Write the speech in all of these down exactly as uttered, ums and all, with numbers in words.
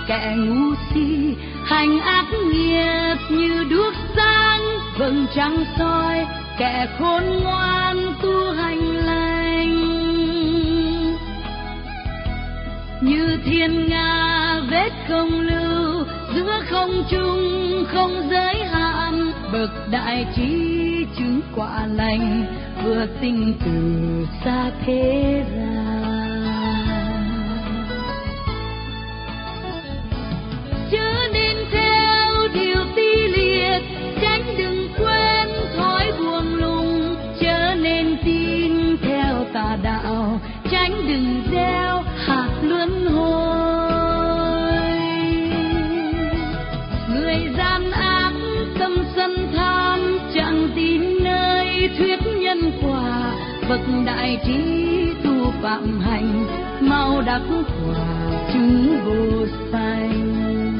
kẻ ngu si hành ác nghiệp như đuốc sáng, vầng trăng soi kẻ khôn ngoan tu hành lành. Như thiên nga vết không lưu giữa không trung không giới hạn, bậc đại trí chứng quả lành vừa sinh từ xa thế gian. Chớ nên theo điều ti liệt, tránh đừng quên thói buông lung. Chớ nên tin theo tà đạo, tránh đừng gieo hạt luân hồi. Người gian ác tâm sân tham, chẳng tin nơi thuyết nhân quả. Bậc đại trí tu phạm hành, mau đắc quả chứng vô sanh.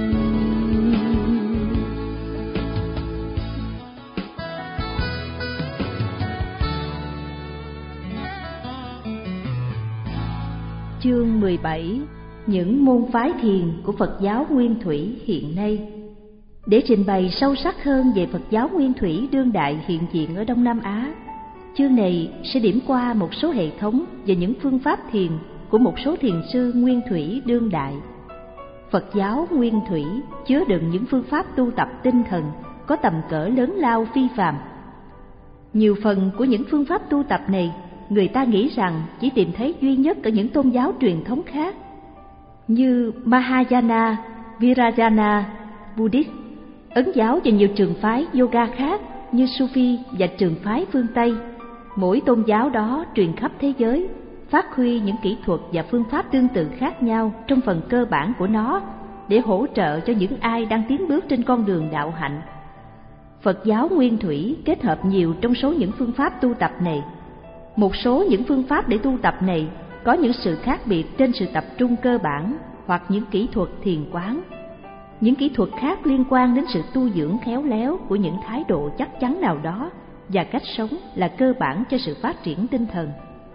Chương mười bảy. Những môn phái thiền của Phật giáo Nguyên Thủy hiện nay. Để trình bày sâu sắc hơn về Phật giáo Nguyên Thủy đương đại hiện diện ở Đông Nam Á, chương này sẽ điểm qua một số hệ thống và những phương pháp thiền của một số thiền sư Nguyên Thủy đương đại. Phật giáo Nguyên Thủy chứa đựng những phương pháp tu tập tinh thần có tầm cỡ lớn lao phi phàm. Nhiều phần của những phương pháp tu tập này người ta nghĩ rằng chỉ tìm thấy duy nhất ở những tôn giáo truyền thống khác, như Mahayana, Vajrayana, Buddhist, Ấn giáo và nhiều trường phái yoga khác như Sufi và trường phái phương Tây. Mỗi tôn giáo đó truyền khắp thế giới, phát huy những kỹ thuật và phương pháp tương tự khác nhau trong phần cơ bản của nó để hỗ trợ cho những ai đang tiến bước trên con đường đạo hạnh. Phật giáo Nguyên Thủy kết hợp nhiều trong số những phương pháp tu tập này. Một số những phương pháp để tu tập này có những sự khác biệt trên sự tập trung cơ bản hoặc những kỹ thuật thiền quán. Những kỹ thuật khác liên quan đến sự tu dưỡng khéo léo của những thái độ chắc chắn nào đó, và cách sống là cơ bản cho sự phát triển tinh thần.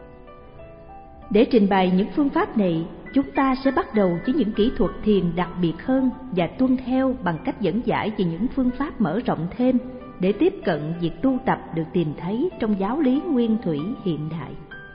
Để trình bày những phương pháp này, chúng ta sẽ bắt đầu với những kỹ thuật thiền đặc biệt hơn và tuân theo bằng cách dẫn giải về những phương pháp mở rộng thêm để tiếp cận việc tu tập được tìm thấy trong giáo lý Nguyên Thủy hiện đại.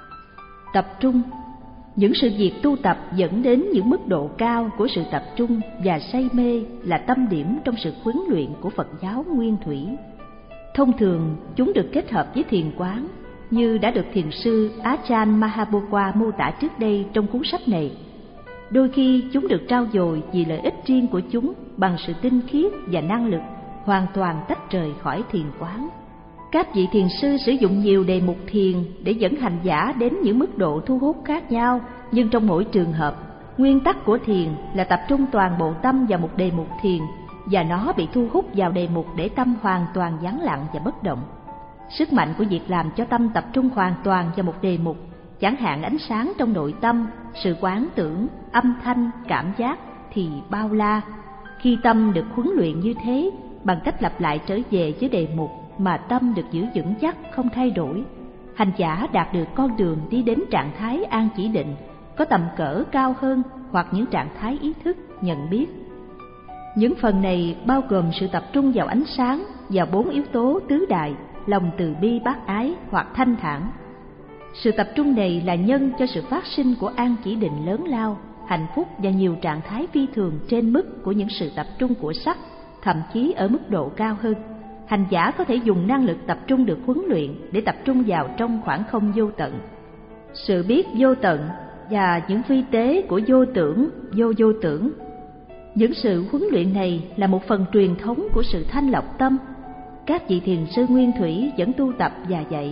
Tập trung. Những sự việc tu tập dẫn đến những mức độ cao của sự tập trung và say mê là tâm điểm trong sự huấn luyện của Phật giáo Nguyên Thủy. Thông thường, chúng được kết hợp với thiền quán, như đã được thiền sư Ajahn Mahabodha mô tả trước đây trong cuốn sách này. Đôi khi chúng được trao dồi vì lợi ích riêng của chúng bằng sự tinh khiết và năng lực hoàn toàn tách rời khỏi thiền quán. Các vị thiền sư sử dụng nhiều đề mục thiền để dẫn hành giả đến những mức độ thu hút khác nhau, nhưng trong mỗi trường hợp, nguyên tắc của thiền là tập trung toàn bộ tâm vào một đề mục thiền, và nó bị thu hút vào đề mục để tâm hoàn toàn vắng lặng và bất động. Sức mạnh của việc làm cho tâm tập trung hoàn toàn vào một đề mục, chẳng hạn ánh sáng trong nội tâm, sự quán tưởng, âm thanh, cảm giác, thì bao la. Khi tâm được huấn luyện như thế, bằng cách lặp lại trở về với đề mục mà tâm được giữ vững chắc không thay đổi, hành giả đạt được con đường đi đến trạng thái an chỉ định, có tầm cỡ cao hơn hoặc những trạng thái ý thức, nhận biết. Những phần này bao gồm sự tập trung vào ánh sáng, vào bốn yếu tố tứ đại, lòng từ bi bác ái hoặc thanh thản. Sự tập trung này là nhân cho sự phát sinh của an chỉ định lớn lao, hạnh phúc và nhiều trạng thái phi thường trên mức của những sự tập trung của sắc, thậm chí ở mức độ cao hơn. Hành giả có thể dùng năng lực tập trung được huấn luyện để tập trung vào trong khoảng không vô tận. Sự biết vô tận và những phi tế của vô tưởng, vô vô tưởng. Những sự huấn luyện này là một phần truyền thống của sự thanh lọc tâm. Các vị thiền sư Nguyên Thủy vẫn tu tập và dạy.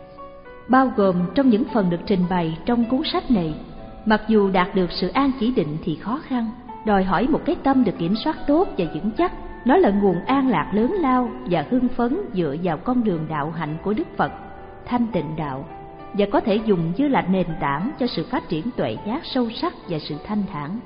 Bao gồm trong những phần được trình bày trong cuốn sách này, mặc dù đạt được sự an chỉ định thì khó khăn, đòi hỏi một cái tâm được kiểm soát tốt và vững chắc. Nó là nguồn an lạc lớn lao và hưng phấn dựa vào con đường đạo hạnh của Đức Phật, thanh tịnh đạo, và có thể dùng như là nền tảng cho sự phát triển tuệ giác sâu sắc và sự thanh thản.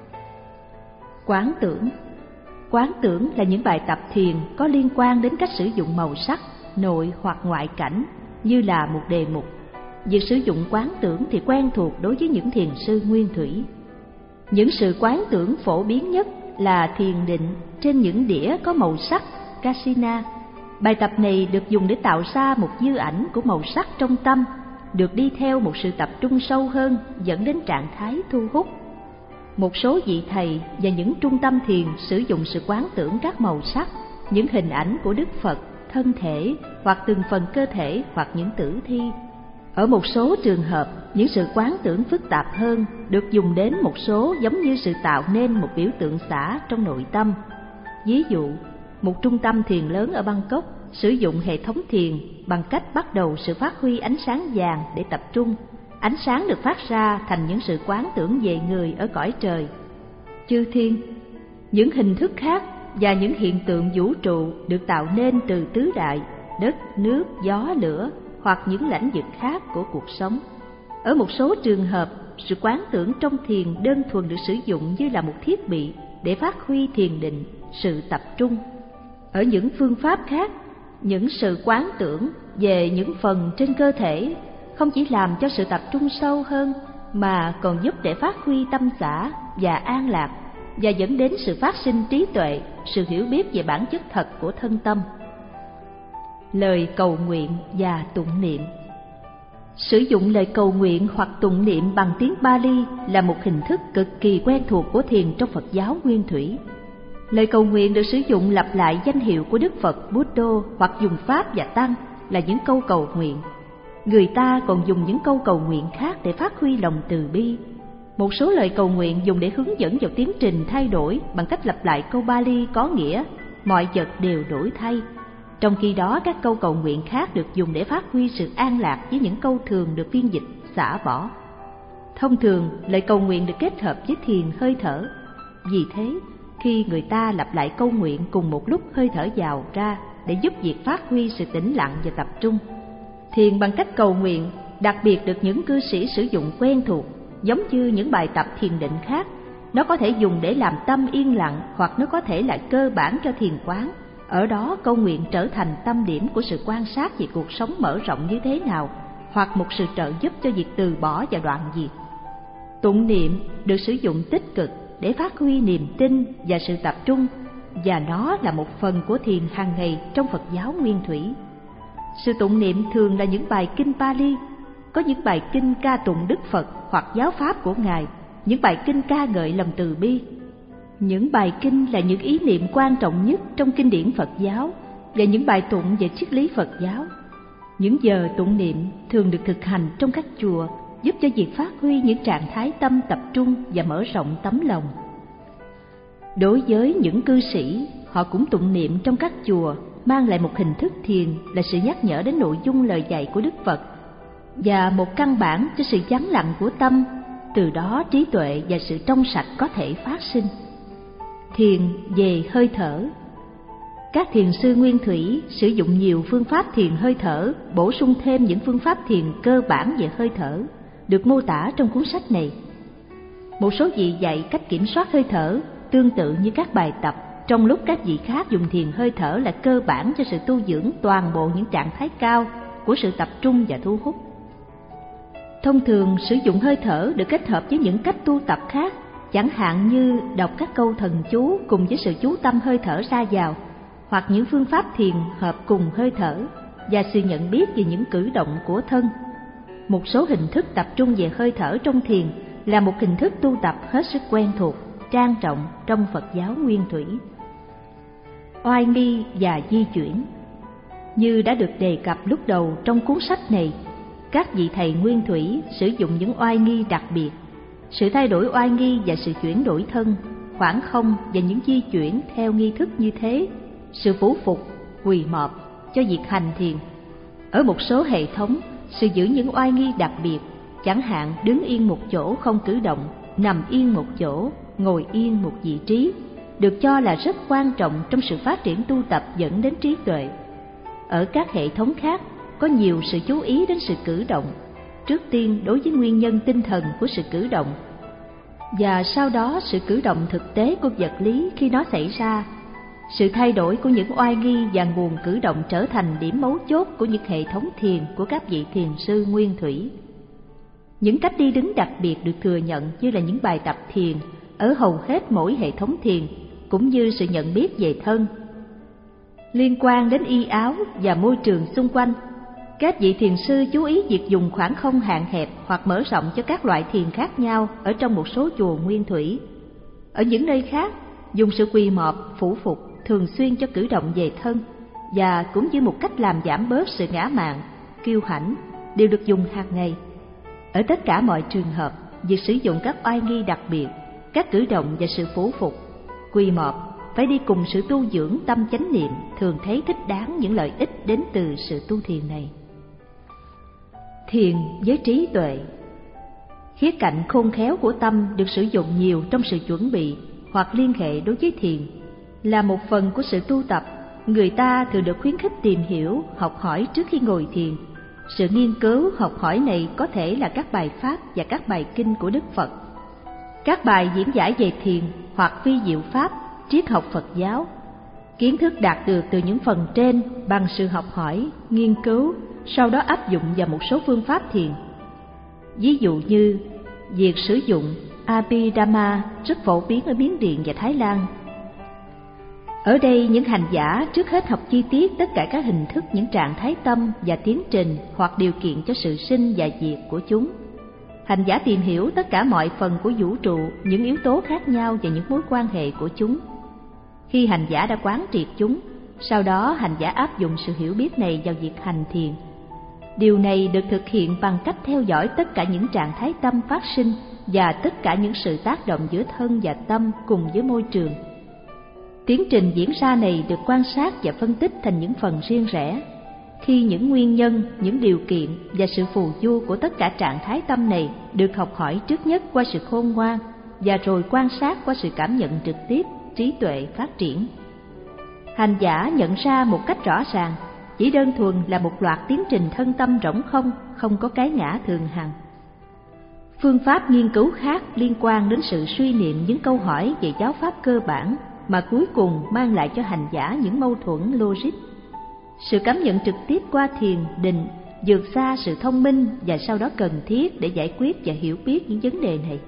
Quán tưởng. Quán tưởng là những bài tập thiền có liên quan đến cách sử dụng màu sắc, nội hoặc ngoại cảnh như là một đề mục. Việc sử dụng quán tưởng thì quen thuộc đối với những thiền sư Nguyên Thủy. Những sự quán tưởng phổ biến nhất là thiền định trên những đĩa có màu sắc Kasina. Bài tập này được dùng để tạo ra một dư ảnh của màu sắc trong tâm, được đi theo một sự tập trung sâu hơn dẫn đến trạng thái thu hút. Một số vị thầy và những trung tâm thiền sử dụng sự quán tưởng các màu sắc, những hình ảnh của Đức Phật, thân thể hoặc từng phần cơ thể hoặc những tử thi. Ở một số trường hợp, những sự quán tưởng phức tạp hơn được dùng đến một số giống như sự tạo nên một biểu tượng xả trong nội tâm. Ví dụ, một trung tâm thiền lớn ở Bangkok sử dụng hệ thống thiền bằng cách bắt đầu sự phát huy ánh sáng vàng để tập trung. Ánh sáng được phát ra thành những sự quán tưởng về người ở cõi trời, chư thiên, những hình thức khác và những hiện tượng vũ trụ được tạo nên từ tứ đại, đất, nước, gió, lửa hoặc những lãnh vực khác của cuộc sống. Ở một số trường hợp, sự quán tưởng trong thiền đơn thuần được sử dụng như là một thiết bị để phát huy thiền định, sự tập trung. Ở những phương pháp khác, những sự quán tưởng về những phần trên cơ thể không chỉ làm cho sự tập trung sâu hơn mà còn giúp để phát huy tâm xả và an lạc, và dẫn đến sự phát sinh trí tuệ, sự hiểu biết về bản chất thật của thân tâm. Lời cầu nguyện và tụng niệm. Sử dụng lời cầu nguyện hoặc tụng niệm bằng tiếng Pali là một hình thức cực kỳ quen thuộc của thiền trong Phật giáo Nguyên Thủy. Lời cầu nguyện được sử dụng lặp lại danh hiệu của Đức Phật, Buddha hoặc dùng Pháp và Tăng là những câu cầu nguyện. Người ta còn dùng những câu cầu nguyện khác để phát huy lòng từ bi. Một số lời cầu nguyện dùng để hướng dẫn vào tiến trình thay đổi bằng cách lặp lại câu Pali có nghĩa mọi vật đều đổi thay. Trong khi đó, các câu cầu nguyện khác được dùng để phát huy sự an lạc với những câu thường được phiên dịch xả bỏ. Thông thường, lời cầu nguyện được kết hợp với thiền hơi thở. Vì thế, khi người ta lặp lại câu nguyện cùng một lúc hơi thở vào ra để giúp việc phát huy sự tĩnh lặng và tập trung. Thiền bằng cách cầu nguyện đặc biệt được những cư sĩ sử dụng quen thuộc, giống như những bài tập thiền định khác. Nó có thể dùng để làm tâm yên lặng hoặc nó có thể là cơ bản cho thiền quán. Ở đó câu nguyện trở thành tâm điểm của sự quan sát về cuộc sống mở rộng như thế nào, hoặc một sự trợ giúp cho việc từ bỏ và đoạn diệt. Tụng niệm được sử dụng tích cực để phát huy niềm tin và sự tập trung, và nó là một phần của thiền hàng ngày trong Phật giáo Nguyên Thủy. Sự tụng niệm thường là những bài kinh Pali, có những bài kinh ca tụng Đức Phật hoặc giáo pháp của Ngài, những bài kinh ca ngợi lòng từ bi. Những bài kinh là những ý niệm quan trọng nhất trong kinh điển Phật giáo và những bài tụng về triết lý Phật giáo. Những giờ tụng niệm thường được thực hành trong các chùa, giúp cho việc phát huy những trạng thái tâm tập trung và mở rộng tấm lòng. Đối với những cư sĩ, họ cũng tụng niệm trong các chùa, mang lại một hình thức thiền là sự nhắc nhở đến nội dung lời dạy của Đức Phật và một căn bản cho sự vắng lặng của tâm, từ đó trí tuệ và sự trong sạch có thể phát sinh. Thiền về hơi thở. Các thiền sư Nguyên Thủy sử dụng nhiều phương pháp thiền hơi thở, bổ sung thêm những phương pháp thiền cơ bản về hơi thở, được mô tả trong cuốn sách này. Một số vị dạy cách kiểm soát hơi thở tương tự như các bài tập, trong lúc các vị khác dùng thiền hơi thở là cơ bản cho sự tu dưỡng toàn bộ những trạng thái cao của sự tập trung và thu hút. Thông thường, sử dụng hơi thở được kết hợp với những cách tu tập khác, chẳng hạn như đọc các câu thần chú cùng với sự chú tâm hơi thở ra vào, hoặc những phương pháp thiền hợp cùng hơi thở và sự nhận biết về những cử động của thân. Một số hình thức tập trung về hơi thở trong thiền là một hình thức tu tập hết sức quen thuộc, trang trọng trong Phật giáo Nguyên Thủy. Oai nghi và di chuyển. Như đã được đề cập lúc đầu trong cuốn sách này, các vị thầy Nguyên Thủy sử dụng những oai nghi đặc biệt. Sự thay đổi oai nghi và sự chuyển đổi thân, khoảng không và những di chuyển theo nghi thức như thế, sự phủ phục, quỳ mọp cho việc hành thiền. Ở một số hệ thống, sự giữ những oai nghi đặc biệt, chẳng hạn đứng yên một chỗ không cử động, nằm yên một chỗ, ngồi yên một vị trí, được cho là rất quan trọng trong sự phát triển tu tập dẫn đến trí tuệ. Ở các hệ thống khác, có nhiều sự chú ý đến sự cử động, trước tiên đối với nguyên nhân tinh thần của sự cử động, và sau đó sự cử động thực tế của vật lý khi nó xảy ra. Sự thay đổi của những oai nghi và nguồn cử động trở thành điểm mấu chốt của những hệ thống thiền của các vị thiền sư Nguyên Thủy. Những cách đi đứng đặc biệt được thừa nhận như là những bài tập thiền ở hầu hết mỗi hệ thống thiền, cũng như sự nhận biết về thân, liên quan đến y áo và môi trường xung quanh. Các vị thiền sư chú ý việc dùng khoảng không hạn hẹp hoặc mở rộng cho các loại thiền khác nhau ở trong một số chùa nguyên thủy. Ở những nơi khác, dùng sự quỳ mọp, phủ phục thường xuyên cho cử động về thân, và cũng như một cách làm giảm bớt sự ngã mạn, kiêu hãnh, đều được dùng hàng ngày. Ở tất cả mọi trường hợp, việc sử dụng các oai nghi đặc biệt, các cử động và sự phủ phục, quỳ mọp phải đi cùng sự tu dưỡng tâm chánh niệm, thường thấy thích đáng những lợi ích đến từ sự tu thiền này. Thiền với trí tuệ. Khía cạnh khôn khéo của tâm được sử dụng nhiều trong sự chuẩn bị hoặc liên hệ đối với thiền. Là một phần của sự tu tập, người ta thường được khuyến khích tìm hiểu, học hỏi trước khi ngồi thiền. Sự nghiên cứu, học hỏi này có thể là các bài pháp và các bài kinh của Đức Phật, các bài diễn giải về thiền hoặc vi diệu pháp, triết học Phật giáo. Kiến thức đạt được từ những phần trên bằng sự học hỏi, nghiên cứu, sau đó áp dụng vào một số phương pháp thiền. Ví dụ như việc sử dụng Abhidhamma rất phổ biến ở Miến Điện và Thái Lan. Ở đây, những hành giả trước hết học chi tiết tất cả các hình thức, những trạng thái tâm và tiến trình hoặc điều kiện cho sự sinh và diệt của chúng. Hành giả tìm hiểu tất cả mọi phần của vũ trụ, những yếu tố khác nhau và những mối quan hệ của chúng. Khi hành giả đã quán triệt chúng, sau đó hành giả áp dụng sự hiểu biết này vào việc hành thiền. Điều này được thực hiện bằng cách theo dõi tất cả những trạng thái tâm phát sinh và tất cả những sự tác động giữa thân và tâm cùng với môi trường. Tiến trình diễn ra này được quan sát và phân tích thành những phần riêng rẽ. Khi những nguyên nhân, những điều kiện và sự phù du của tất cả trạng thái tâm này được học hỏi trước nhất qua sự khôn ngoan và rồi quan sát qua sự cảm nhận trực tiếp, trí tuệ phát triển. Hành giả nhận ra một cách rõ ràng, chỉ đơn thuần là một loạt tiến trình thân tâm rỗng không, không có cái ngã thường hằng. Phương pháp nghiên cứu khác liên quan đến sự suy niệm những câu hỏi về giáo pháp cơ bản mà cuối cùng mang lại cho hành giả những mâu thuẫn logic. Sự cảm nhận trực tiếp qua thiền định vượt xa sự thông minh và sau đó cần thiết để giải quyết và hiểu biết những vấn đề này.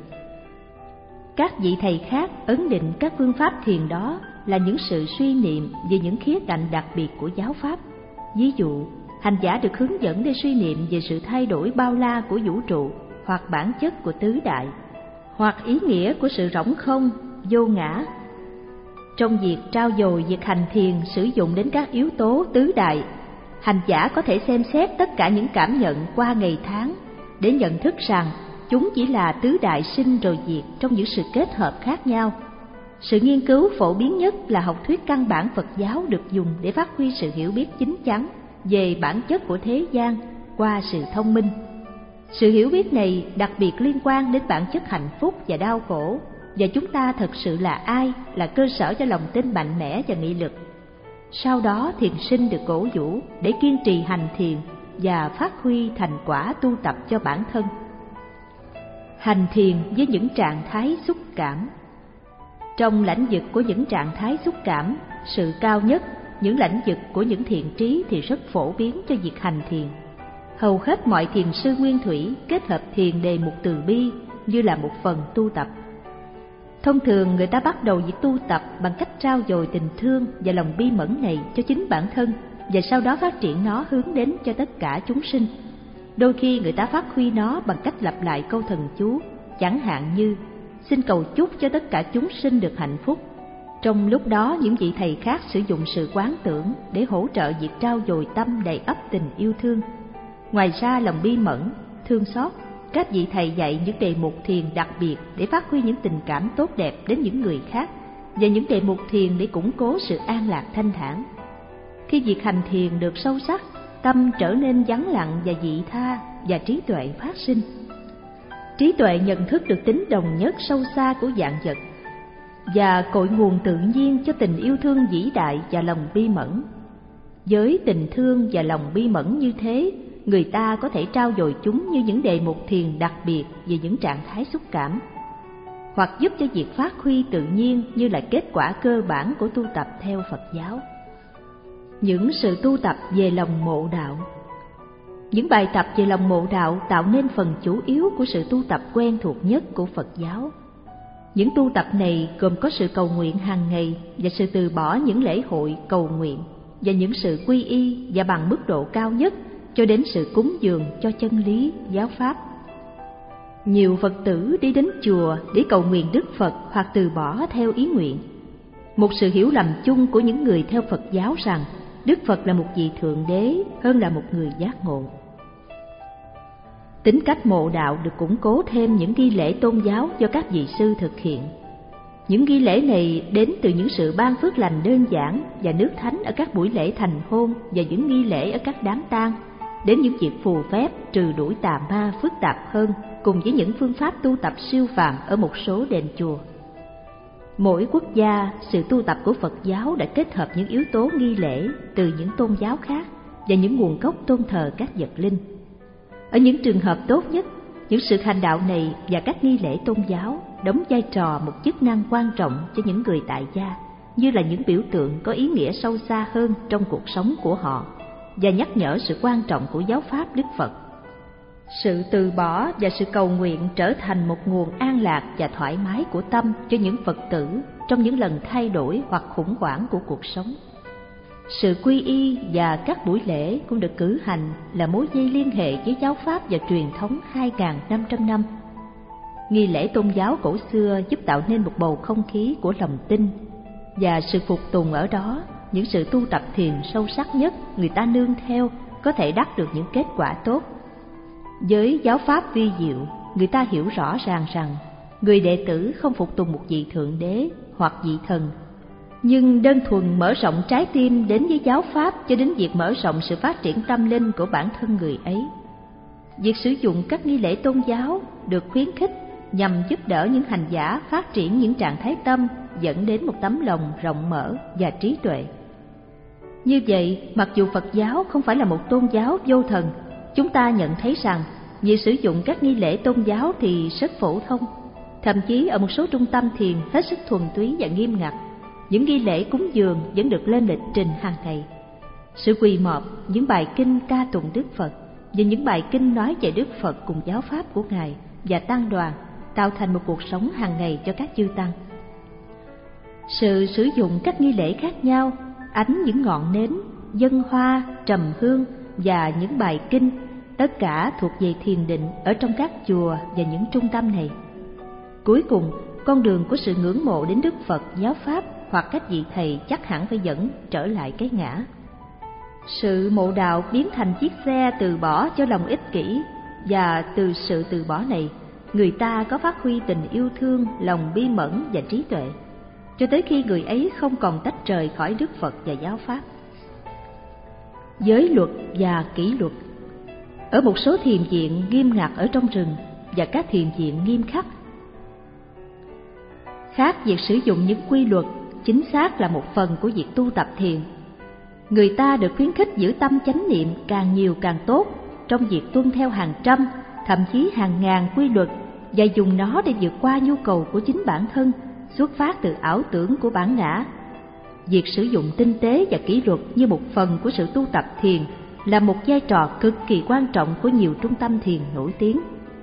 Các vị thầy khác ấn định các phương pháp thiền đó là những sự suy niệm về những khía cạnh đặc biệt của giáo pháp. Ví dụ, hành giả được hướng dẫn để suy niệm về sự thay đổi bao la của vũ trụ, hoặc bản chất của tứ đại, hoặc ý nghĩa của sự rỗng không, vô ngã. Trong việc trau dồi việc hành thiền sử dụng đến các yếu tố tứ đại, hành giả có thể xem xét tất cả những cảm nhận qua ngày tháng để nhận thức rằng chúng chỉ là tứ đại sinh rồi diệt trong những sự kết hợp khác nhau. Sự nghiên cứu phổ biến nhất là học thuyết căn bản Phật giáo được dùng để phát huy sự hiểu biết chín chắn về bản chất của thế gian qua sự thông minh. Sự hiểu biết này đặc biệt liên quan đến bản chất hạnh phúc và đau khổ, và chúng ta thật sự là ai là cơ sở cho lòng tin mạnh mẽ và nghị lực. Sau đó thiền sinh được cổ vũ để kiên trì hành thiền và phát huy thành quả tu tập cho bản thân. Hành thiền với những trạng thái xúc cảm. Trong lãnh vực của những trạng thái xúc cảm, sự cao nhất, những lãnh vực của những thiện trí thì rất phổ biến cho việc hành thiền. Hầu hết mọi thiền sư nguyên thủy kết hợp thiền đề mục từ bi như là một phần tu tập. Thông thường người ta bắt đầu việc tu tập bằng cách trau dồi tình thương và lòng bi mẫn này cho chính bản thân, và sau đó phát triển nó hướng đến cho tất cả chúng sinh. Đôi khi người ta phát huy nó bằng cách lặp lại câu thần chú, chẳng hạn như xin cầu chúc cho tất cả chúng sinh được hạnh phúc. Trong lúc đó, những vị thầy khác sử dụng sự quán tưởng để hỗ trợ việc trau dồi tâm đầy ắp tình yêu thương. Ngoài ra, lòng bi mẫn, thương xót, các vị thầy dạy những đề mục thiền đặc biệt để phát huy những tình cảm tốt đẹp đến những người khác, và những đề mục thiền để củng cố sự an lạc thanh thản. Khi việc hành thiền được sâu sắc, tâm trở nên vắng lặng và vị tha, và trí tuệ phát sinh. Trí tuệ nhận thức được tính đồng nhất sâu xa của vạn vật và cội nguồn tự nhiên cho tình yêu thương vĩ đại và lòng bi mẫn. Với tình thương và lòng bi mẫn như thế, người ta có thể trau dồi chúng như những đề mục thiền đặc biệt về những trạng thái xúc cảm, hoặc giúp cho việc phát huy tự nhiên như là kết quả cơ bản của tu tập theo Phật giáo. Những sự tu tập về lòng mộ đạo. Những bài tập về lòng mộ đạo tạo nên phần chủ yếu của sự tu tập quen thuộc nhất của Phật giáo. Những tu tập này gồm có sự cầu nguyện hàng ngày và sự từ bỏ những lễ hội cầu nguyện, và những sự quy y và bằng mức độ cao nhất cho đến sự cúng dường cho chân lý giáo pháp. Nhiều Phật tử đi đến chùa để cầu nguyện Đức Phật hoặc từ bỏ theo ý nguyện. Một sự hiểu lầm chung của những người theo Phật giáo rằng Đức Phật là một vị Thượng Đế hơn là một người giác ngộ. Tính cách mộ đạo được củng cố thêm những nghi lễ tôn giáo do các vị sư thực hiện. Những nghi lễ này đến từ những sự ban phước lành đơn giản và nước thánh ở các buổi lễ thành hôn và những nghi lễ ở các đám tang, đến những việc phù phép trừ đuổi tà ma phức tạp hơn, cùng với những phương pháp tu tập siêu phàm ở một số đền chùa. Mỗi quốc gia, sự tu tập của Phật giáo đã kết hợp những yếu tố nghi lễ từ những tôn giáo khác và những nguồn gốc tôn thờ các vật linh. Ở những trường hợp tốt nhất, những sự hành đạo này và các nghi lễ tôn giáo đóng vai trò một chức năng quan trọng cho những người tại gia, như là những biểu tượng có ý nghĩa sâu xa hơn trong cuộc sống của họ và nhắc nhở sự quan trọng của giáo pháp Đức Phật. Sự từ bỏ và sự cầu nguyện trở thành một nguồn an lạc và thoải mái của tâm cho những Phật tử trong những lần thay đổi hoặc khủng hoảng của cuộc sống. Sự quy y và các buổi lễ cũng được cử hành là mối dây liên hệ với giáo pháp và truyền thống hai nghìn năm trăm năm. Nghi lễ tôn giáo cổ xưa giúp tạo nên một bầu không khí của lòng tin, và sự phục tùng ở đó, những sự tu tập thiền sâu sắc nhất người ta nương theo có thể đắc được những kết quả tốt. Với giáo pháp vi diệu, người ta hiểu rõ ràng rằng người đệ tử không phục tùng một vị Thượng Đế hoặc vị thần, nhưng đơn thuần mở rộng trái tim đến với giáo pháp cho đến việc mở rộng sự phát triển tâm linh của bản thân người ấy. Việc sử dụng các nghi lễ tôn giáo được khuyến khích nhằm giúp đỡ những hành giả phát triển những trạng thái tâm dẫn đến một tấm lòng rộng mở và trí tuệ. Như vậy, mặc dù Phật giáo không phải là một tôn giáo vô thần, chúng ta nhận thấy rằng việc sử dụng các nghi lễ tôn giáo thì rất phổ thông. Thậm chí ở một số trung tâm thiền hết sức thuần túy và nghiêm ngặt, những nghi lễ cúng dường vẫn được lên lịch trình hàng ngày. Sự quỳ mọp, những bài kinh ca tụng Đức Phật và những bài kinh nói về Đức Phật cùng giáo pháp của Ngài và tăng đoàn tạo thành một cuộc sống hàng ngày cho các chư tăng. Sự sử dụng các nghi lễ khác nhau, ánh những ngọn nến, dâng hoa, trầm hương và những bài kinh, tất cả thuộc về thiền định ở trong các chùa và những trung tâm này. Cuối cùng, con đường của sự ngưỡng mộ đến Đức Phật, giáo pháp hoặc các vị thầy chắc hẳn phải dẫn trở lại cái ngã. Sự mộ đạo biến thành chiếc xe từ bỏ cho lòng ích kỷ, và từ sự từ bỏ này, người ta có phát huy tình yêu thương, lòng bi mẫn và trí tuệ, cho tới khi người ấy không còn tách rời khỏi Đức Phật và giáo pháp. Giới luật và kỷ luật. Ở một số thiền viện nghiêm ngặt ở trong rừng và các thiền viện nghiêm khắc, khác việc sử dụng những quy luật, chính xác là một phần của việc tu tập thiền. Người ta được khuyến khích giữ tâm chánh niệm càng nhiều càng tốt trong việc tuân theo hàng trăm, thậm chí hàng ngàn quy luật và dùng nó để vượt qua nhu cầu của chính bản thân, xuất phát từ ảo tưởng của bản ngã. Việc sử dụng tinh tế và kỷ luật như một phần của sự tu tập thiền là một vai trò cực kỳ quan trọng của nhiều trung tâm thiền nổi tiếng.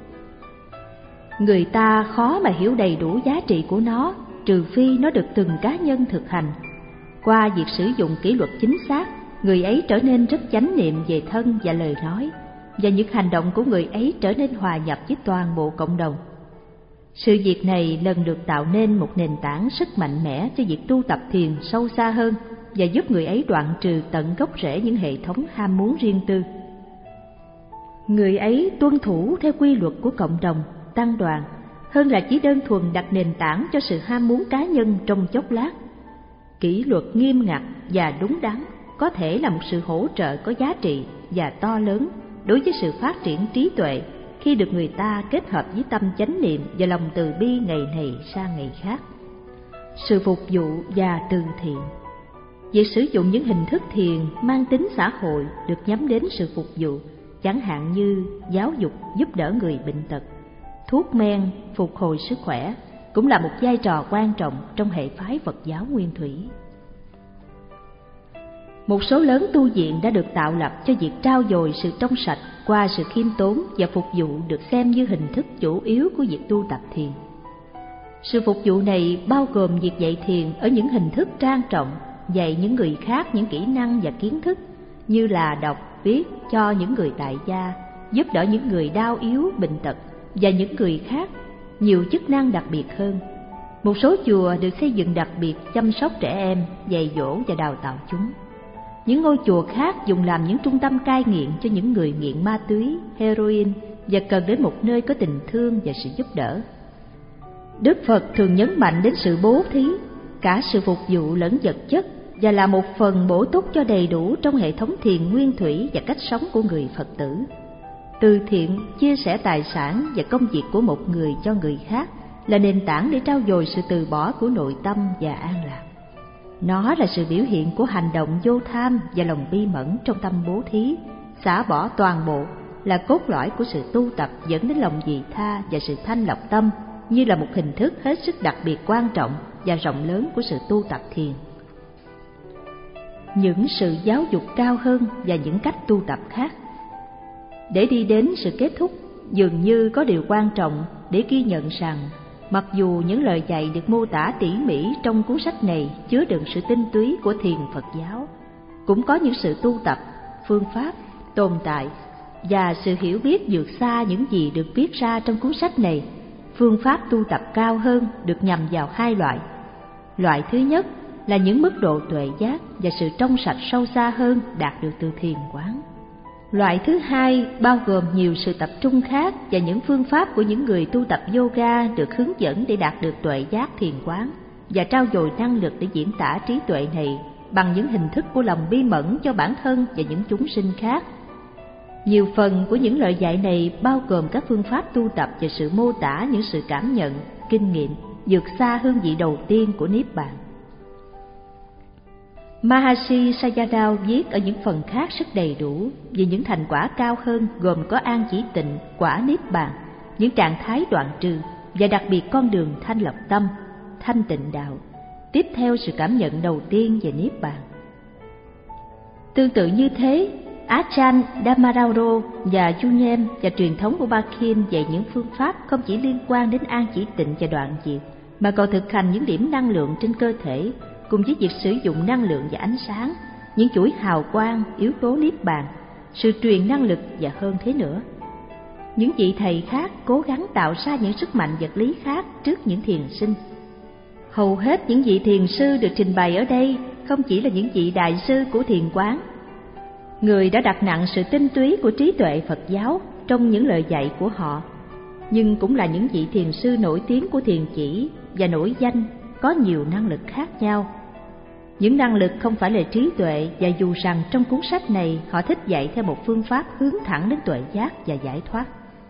Người ta khó mà hiểu đầy đủ giá trị của nó, trừ phi nó được từng cá nhân thực hành. Qua việc sử dụng kỷ luật chính xác, người ấy trở nên rất chánh niệm về thân và lời nói, và những hành động của người ấy trở nên hòa nhập với toàn bộ cộng đồng. Sự việc này lần được tạo nên một nền tảng rất mạnh mẽ cho việc tu tập thiền sâu xa hơn và giúp người ấy đoạn trừ tận gốc rễ những hệ thống ham muốn riêng tư. Người ấy tuân thủ theo quy luật của cộng đồng, tăng đoàn, hơn là chỉ đơn thuần đặt nền tảng cho sự ham muốn cá nhân trong chốc lát. Kỷ luật nghiêm ngặt và đúng đắn có thể là một sự hỗ trợ có giá trị và to lớn đối với sự phát triển trí tuệ khi được người ta kết hợp với tâm chánh niệm và lòng từ bi ngày này sang ngày khác. Sự phục vụ và từ thiện. Việc sử dụng những hình thức thiền mang tính xã hội được nhắm đến sự phục vụ, chẳng hạn như giáo dục giúp đỡ người bệnh tật, thuốc men phục hồi sức khỏe, cũng là một vai trò quan trọng trong hệ phái Phật giáo Nguyên Thủy. Một số lớn tu viện đã được tạo lập cho việc trao dồi sự trong sạch qua sự khiêm tốn và phục vụ được xem như hình thức chủ yếu của việc tu tập thiền. Sự phục vụ này bao gồm việc dạy thiền ở những hình thức trang trọng, dạy những người khác những kỹ năng và kiến thức như là đọc, viết cho những người tại gia, giúp đỡ những người đau yếu, bệnh tật và những người khác nhiều chức năng đặc biệt hơn. Một số chùa được xây dựng đặc biệt chăm sóc trẻ em, dạy dỗ và đào tạo chúng. Những ngôi chùa khác dùng làm những trung tâm cai nghiện cho những người nghiện ma túy, heroin và cần đến một nơi có tình thương và sự giúp đỡ. Đức Phật thường nhấn mạnh đến sự bố thí, cả sự phục vụ lẫn vật chất, và là một phần bổ túc cho đầy đủ trong hệ thống thiền nguyên thủy và cách sống của người Phật tử. Từ thiện, chia sẻ tài sản và công việc của một người cho người khác là nền tảng để trau dồi sự từ bỏ của nội tâm và an lạc. Nó là sự biểu hiện của hành động vô tham và lòng bi mẫn trong tâm bố thí. Xả bỏ toàn bộ là cốt lõi của sự tu tập dẫn đến lòng vị tha và sự thanh lọc tâm, như là một hình thức hết sức đặc biệt quan trọng và rộng lớn của sự tu tập thiền. Những sự giáo dục cao hơn và những cách tu tập khác. Để đi đến sự kết thúc, dường như có điều quan trọng để ghi nhận rằng mặc dù những lời dạy được mô tả tỉ mỉ trong cuốn sách này chứa đựng sự tinh túy của thiền Phật giáo, cũng có những sự tu tập, phương pháp, tồn tại và sự hiểu biết vượt xa những gì được viết ra trong cuốn sách này. Phương pháp tu tập cao hơn được nhằm vào hai loại. Loại thứ nhất là những mức độ tuệ giác và sự trong sạch sâu xa hơn đạt được từ thiền quán. Loại thứ hai bao gồm nhiều sự tập trung khác và những phương pháp của những người tu tập yoga được hướng dẫn để đạt được tuệ giác thiền quán và trau dồi năng lực để diễn tả trí tuệ này bằng những hình thức của lòng bi mẫn cho bản thân và những chúng sinh khác. Nhiều phần của những lời dạy này bao gồm các phương pháp tu tập và sự mô tả những sự cảm nhận, kinh nghiệm vượt xa hương vị đầu tiên của Niết Bàn. Maharishi Sayadaw viết ở những phần khác rất đầy đủ về những thành quả cao hơn, gồm có an chỉ tịnh, quả Niết Bàn, những trạng thái đoạn trừ và đặc biệt con đường thanh lọc tâm, thanh tịnh đạo, tiếp theo sự cảm nhận đầu tiên về Niết Bàn. Tương tự như thế, Ajahn Dhammadaro và Junyem và truyền thống của Bakin dạy những phương pháp không chỉ liên quan đến an chỉ tịnh và đoạn diệt, mà còn thực hành những điểm năng lượng trên cơ thể, cùng với việc sử dụng năng lượng và ánh sáng, những chuỗi hào quang, yếu tố Niết Bàn, sự truyền năng lực và hơn thế nữa. Những vị thầy khác cố gắng tạo ra những sức mạnh vật lý khác trước những thiền sinh. Hầu hết những vị thiền sư được trình bày ở đây không chỉ là những vị đại sư của thiền quán, người đã đặt nặng sự tinh túy của trí tuệ Phật giáo trong những lời dạy của họ, nhưng cũng là những vị thiền sư nổi tiếng của thiền chỉ và nổi danh có nhiều năng lực khác nhau. Những năng lực không phải là trí tuệ, và dù rằng trong cuốn sách này họ thích dạy theo một phương pháp hướng thẳng đến tuệ giác và giải thoát.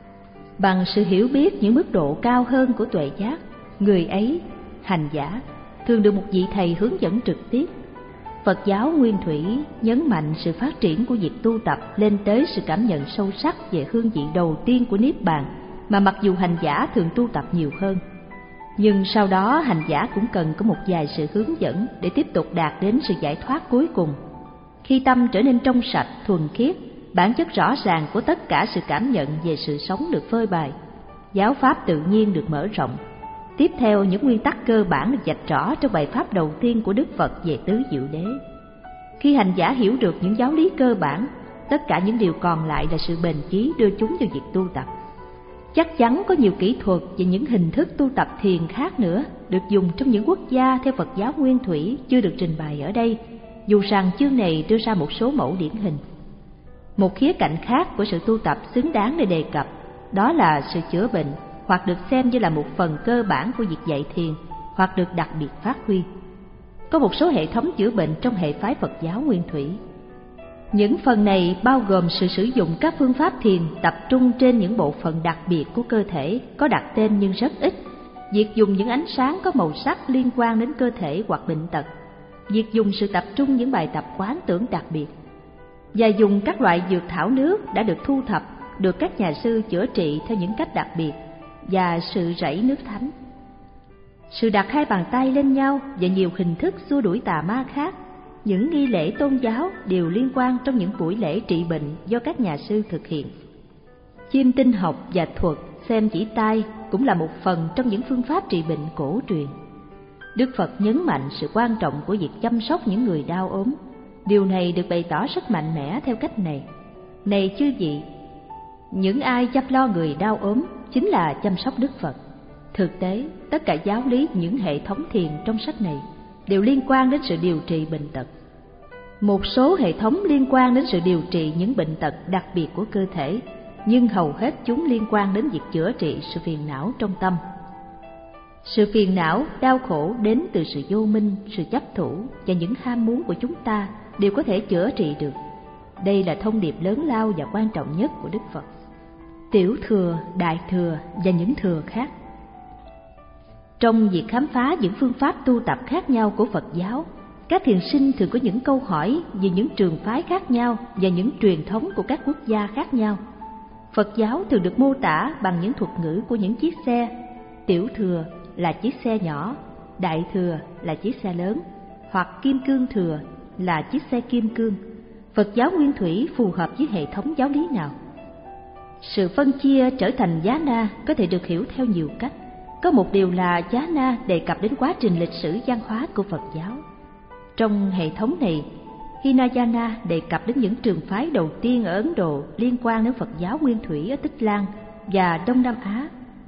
Bằng sự hiểu biết những mức độ cao hơn của tuệ giác, người ấy, hành giả, thường được một vị thầy hướng dẫn trực tiếp. Phật giáo nguyên thủy nhấn mạnh sự phát triển của việc tu tập lên tới sự cảm nhận sâu sắc về hương vị đầu tiên của Niết Bàn, mà mặc dù hành giả thường tu tập nhiều hơn. Nhưng sau đó hành giả cũng cần có một vài sự hướng dẫn để tiếp tục đạt đến sự giải thoát cuối cùng. Khi tâm trở nên trong sạch, thuần khiết, bản chất rõ ràng của tất cả sự cảm nhận về sự sống được phơi bày, giáo pháp tự nhiên được mở rộng. Tiếp theo, những nguyên tắc cơ bản được vạch rõ trong bài pháp đầu tiên của Đức Phật về tứ diệu đế. Khi hành giả hiểu được những giáo lý cơ bản, tất cả những điều còn lại là sự bền chí đưa chúng vào việc tu tập. Chắc chắn có nhiều kỹ thuật và những hình thức tu tập thiền khác nữa được dùng trong những quốc gia theo Phật giáo nguyên thủy chưa được trình bày ở đây, dù rằng chương này đưa ra một số mẫu điển hình. Một khía cạnh khác của sự tu tập xứng đáng để đề cập, đó là sự chữa bệnh, hoặc được xem như là một phần cơ bản của việc dạy thiền, hoặc được đặc biệt phát huy. Có một số hệ thống chữa bệnh trong hệ phái Phật giáo nguyên thủy. Những phần này bao gồm sự sử dụng các phương pháp thiền tập trung trên những bộ phận đặc biệt của cơ thể, có đặt tên nhưng rất ít, việc dùng những ánh sáng có màu sắc liên quan đến cơ thể hoặc bệnh tật, việc dùng sự tập trung những bài tập quán tưởng đặc biệt, và dùng các loại dược thảo nước đã được thu thập, được các nhà sư chữa trị theo những cách đặc biệt, và sự rảy nước thánh. Sự đặt hai bàn tay lên nhau và nhiều hình thức xua đuổi tà ma khác, những nghi lễ tôn giáo đều liên quan trong những buổi lễ trị bệnh do các nhà sư thực hiện. Chiêm tinh học và thuật xem chỉ tay cũng là một phần trong những phương pháp trị bệnh cổ truyền. Đức Phật nhấn mạnh sự quan trọng của việc chăm sóc những người đau ốm. Điều này được bày tỏ rất mạnh mẽ theo cách này: này chư vị, những ai chăm lo người đau ốm chính là chăm sóc Đức Phật. Thực tế, tất cả giáo lý những hệ thống thiền trong sách này đều liên quan đến sự điều trị bệnh tật. Một số hệ thống liên quan đến sự điều trị những bệnh tật đặc biệt của cơ thể, nhưng hầu hết chúng liên quan đến việc chữa trị sự phiền não trong tâm. Sự phiền não, đau khổ đến từ sự vô minh, sự chấp thủ và những ham muốn của chúng ta đều có thể chữa trị được. Đây là thông điệp lớn lao và quan trọng nhất của Đức Phật. Tiểu thừa, đại thừa và những thừa khác. Trong việc khám phá những phương pháp tu tập khác nhau của Phật giáo, các thiền sinh thường có những câu hỏi về những trường phái khác nhau và những truyền thống của các quốc gia khác nhau. Phật giáo thường được mô tả bằng những thuật ngữ của những chiếc xe. Tiểu thừa là chiếc xe nhỏ, đại thừa là chiếc xe lớn, hoặc kim cương thừa là chiếc xe kim cương. Phật giáo nguyên thủy phù hợp với hệ thống giáo lý nào? Sự phân chia trở thành giá na có thể được hiểu theo nhiều cách. Có một điều là giá na đề cập đến quá trình lịch sử văn hóa của Phật giáo. Trong hệ thống này, Hinayana đề cập đến những trường phái đầu tiên ở Ấn Độ liên quan đến Phật giáo nguyên thủy ở Tích Lan và Đông Nam Á.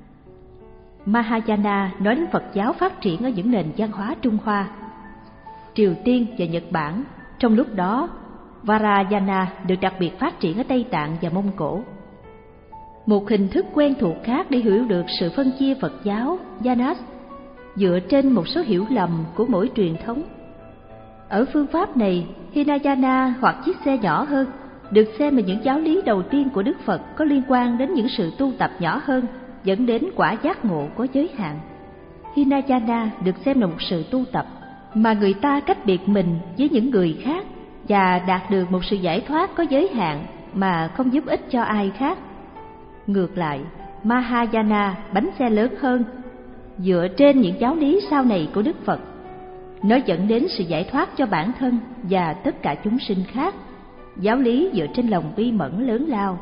Mahayana nói đến Phật giáo phát triển ở những nền văn hóa Trung Hoa, Triều Tiên và Nhật Bản. Trong lúc đó, Vajrayana được đặc biệt phát triển ở Tây Tạng và Mông Cổ. Một hình thức quen thuộc khác để hiểu được sự phân chia Phật giáo, Yanas, dựa trên một số hiểu lầm của mỗi truyền thống. Ở phương pháp này, Hinayana hoặc chiếc xe nhỏ hơn được xem là những giáo lý đầu tiên của Đức Phật có liên quan đến những sự tu tập nhỏ hơn dẫn đến quả giác ngộ có giới hạn. Hinayana được xem là một sự tu tập mà người ta cách biệt mình với những người khác và đạt được một sự giải thoát có giới hạn mà không giúp ích cho ai khác. Ngược lại, Mahayana, bánh xe lớn hơn, dựa trên những giáo lý sau này của Đức Phật. Nó dẫn đến sự giải thoát cho bản thân và tất cả chúng sinh khác. Giáo lý dựa trên lòng bi mẫn lớn lao.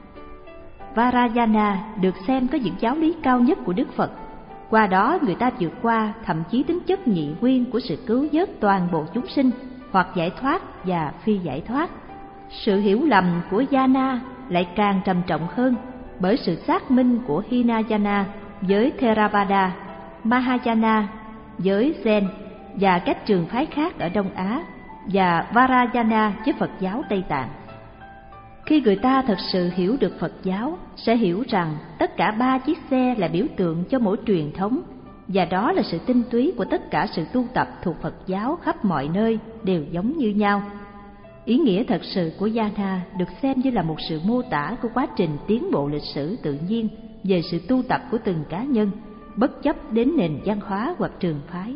Vajrayana được xem có những giáo lý cao nhất của Đức Phật. Qua đó người ta vượt qua thậm chí tính chất nhị nguyên của sự cứu vớt toàn bộ chúng sinh, hoặc giải thoát và phi giải thoát. Sự hiểu lầm của Yana lại càng trầm trọng hơn bởi sự xác minh của Hinayana với Theravada, Mahayana với Zen và các trường phái khác ở Đông Á, và Vajrayana với Phật giáo Tây Tạng. Khi người ta thật sự hiểu được Phật giáo, sẽ hiểu rằng tất cả ba chiếc xe là biểu tượng cho mỗi truyền thống, và đó là sự tinh túy của tất cả sự tu tập thuộc Phật giáo khắp mọi nơi đều giống như nhau. Ý nghĩa thật sự của Yana được xem như là một sự mô tả của quá trình tiến bộ lịch sử tự nhiên về sự tu tập của từng cá nhân, bất chấp đến nền văn hóa hoặc trường phái.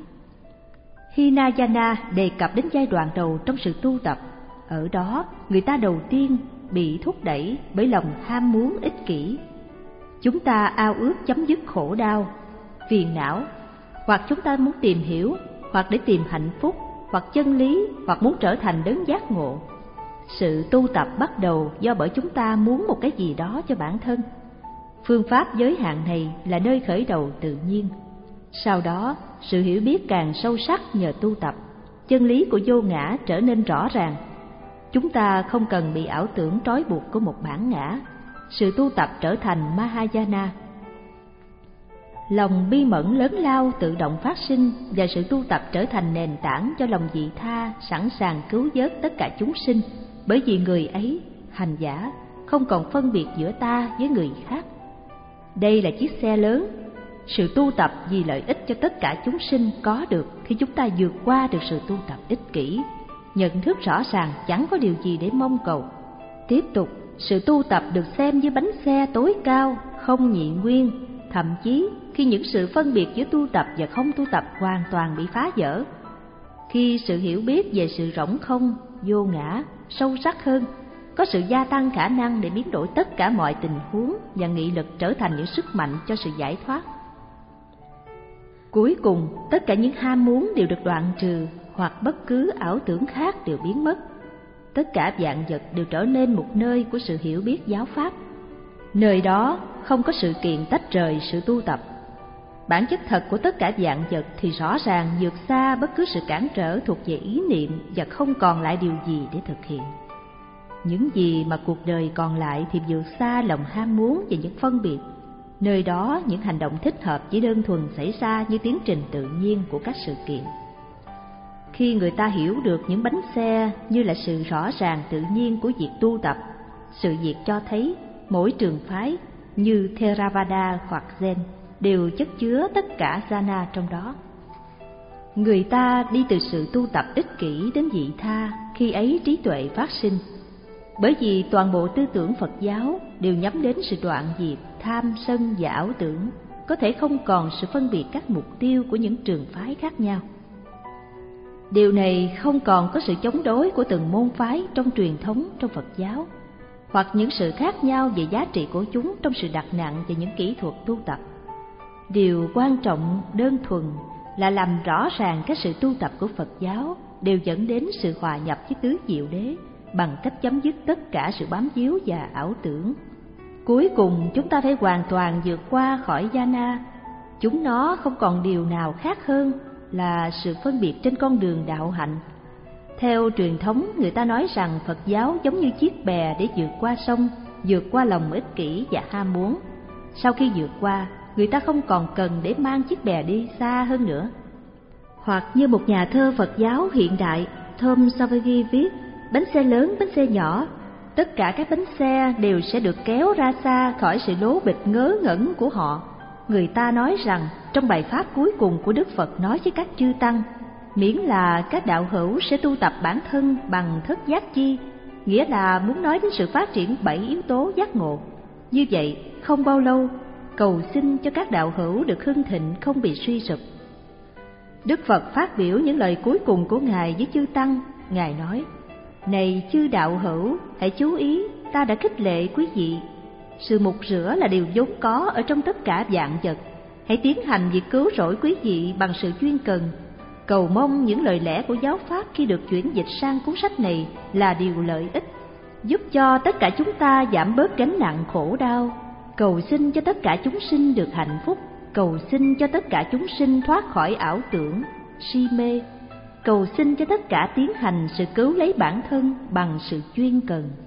Hinayana đề cập đến giai đoạn đầu trong sự tu tập. Ở đó, người ta đầu tiên bị thúc đẩy bởi lòng ham muốn ích kỷ. Chúng ta ao ước chấm dứt khổ đau, phiền não, hoặc chúng ta muốn tìm hiểu, hoặc để tìm hạnh phúc, hoặc chân lý, hoặc muốn trở thành đấng giác ngộ. Sự tu tập bắt đầu do bởi chúng ta muốn một cái gì đó cho bản thân. Phương pháp giới hạn này là nơi khởi đầu tự nhiên. Sau đó, sự hiểu biết càng sâu sắc nhờ tu tập, chân lý của vô ngã trở nên rõ ràng. Chúng ta không cần bị ảo tưởng trói buộc của một bản ngã. Sự tu tập trở thành Mahayana. Lòng bi mẫn lớn lao tự động phát sinh, và sự tu tập trở thành nền tảng cho lòng vị tha sẵn sàng cứu vớt tất cả chúng sinh, bởi vì người ấy, hành giả, không còn phân biệt giữa ta với người khác. Đây là chiếc xe lớn. Sự tu tập vì lợi ích cho tất cả chúng sinh có được khi chúng ta vượt qua được sự tu tập ích kỷ, nhận thức rõ ràng chẳng có điều gì để mong cầu. Tiếp tục, sự tu tập được xem như bánh xe tối cao, không nhị nguyên, thậm chí khi những sự phân biệt giữa tu tập và không tu tập hoàn toàn bị phá vỡ. Khi sự hiểu biết về sự rỗng không, vô ngã, sâu sắc hơn, có sự gia tăng khả năng để biến đổi tất cả mọi tình huống và nghị lực trở thành những sức mạnh cho sự giải thoát. Cuối cùng, tất cả những ham muốn đều được đoạn trừ, hoặc bất cứ ảo tưởng khác đều biến mất. Tất cả vạn vật đều trở nên một nơi của sự hiểu biết giáo pháp. Nơi đó không có sự kiện tách rời sự tu tập. Bản chất thật của tất cả vạn vật thì rõ ràng vượt xa bất cứ sự cản trở thuộc về ý niệm và không còn lại điều gì để thực hiện. Những gì mà cuộc đời còn lại thì vượt xa lòng ham muốn và những phân biệt. Nơi đó những hành động thích hợp chỉ đơn thuần xảy ra như tiến trình tự nhiên của các sự kiện. Khi người ta hiểu được những bánh xe như là sự rõ ràng tự nhiên của việc tu tập, sự việc cho thấy mỗi trường phái như Theravada hoặc Zen đều chất chứa tất cả jhana trong đó. Người ta đi từ sự tu tập ích kỷ đến vị tha, khi ấy trí tuệ phát sinh. Bởi vì toàn bộ tư tưởng Phật giáo đều nhắm đến sự đoạn diệt tham sân và ảo tưởng, có thể không còn sự phân biệt các mục tiêu của những trường phái khác nhau. Điều này không còn có sự chống đối của từng môn phái trong truyền thống trong Phật giáo, hoặc những sự khác nhau về giá trị của chúng trong sự đặt nặng về những kỹ thuật tu tập. Điều quan trọng đơn thuần là làm rõ ràng các sự tu tập của Phật giáo đều dẫn đến sự hòa nhập với tứ diệu đế bằng cách chấm dứt tất cả sự bám víu và ảo tưởng. Cuối cùng chúng ta phải hoàn toàn vượt qua khỏi jhana. Chúng nó không còn điều nào khác hơn là sự phân biệt trên con đường đạo hạnh. Theo truyền thống, người ta nói rằng Phật giáo giống như chiếc bè để vượt qua sông, vượt qua lòng ích kỷ và ham muốn. Sau khi vượt qua, người ta không còn cần để mang chiếc bè đi xa hơn nữa. Hoặc như một nhà thơ Phật giáo hiện đại, Tom Savage viết, bánh xe lớn, bánh xe nhỏ, tất cả các bánh xe đều sẽ được kéo ra xa khỏi sự lố bịch ngớ ngẩn của họ. Người ta nói rằng trong bài pháp cuối cùng của Đức Phật nói với các chư tăng, miễn là các đạo hữu sẽ tu tập bản thân bằng thất giác chi, nghĩa là muốn nói đến sự phát triển bảy yếu tố giác ngộ. Như vậy, không bao lâu, cầu xin cho các đạo hữu được hưng thịnh không bị suy sụp. Đức Phật phát biểu những lời cuối cùng của Ngài với chư tăng. Ngài nói, này chư đạo hữu, hãy chú ý, ta đã khích lệ quý vị. Sự mục rửa là điều vốn có ở trong tất cả vạn vật. Hãy tiến hành việc cứu rỗi quý vị bằng sự chuyên cần. Cầu mong những lời lẽ của giáo pháp khi được chuyển dịch sang cuốn sách này là điều lợi ích, giúp cho tất cả chúng ta giảm bớt gánh nặng khổ đau. Cầu xin cho tất cả chúng sinh được hạnh phúc. Cầu xin cho tất cả chúng sinh thoát khỏi ảo tưởng, si mê. Cầu xin cho tất cả tiến hành sự cứu lấy bản thân bằng sự chuyên cần.